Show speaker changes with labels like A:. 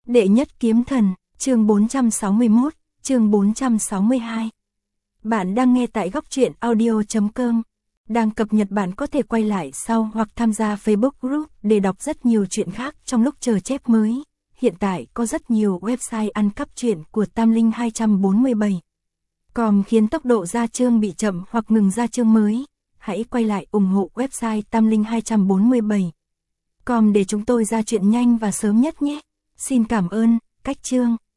A: Đệ nhất kiếm thần, chương 461, chương 462. Bạn đang nghe tại góc truyện audio.com. Đang cập nhật bạn có thể quay lại sau hoặc tham gia Facebook Group để đọc rất nhiều chuyện khác trong lúc chờ chép mới. Hiện tại có rất nhiều website ăn cắp truyện của Tam Linh 247. Com khiến tốc độ ra chương bị chậm hoặc ngừng ra chương mới. Hãy quay lại ủng hộ website Tam Linh 247. Com để chúng tôi ra chuyện nhanh và sớm nhất nhé. Xin cảm ơn, cách chương.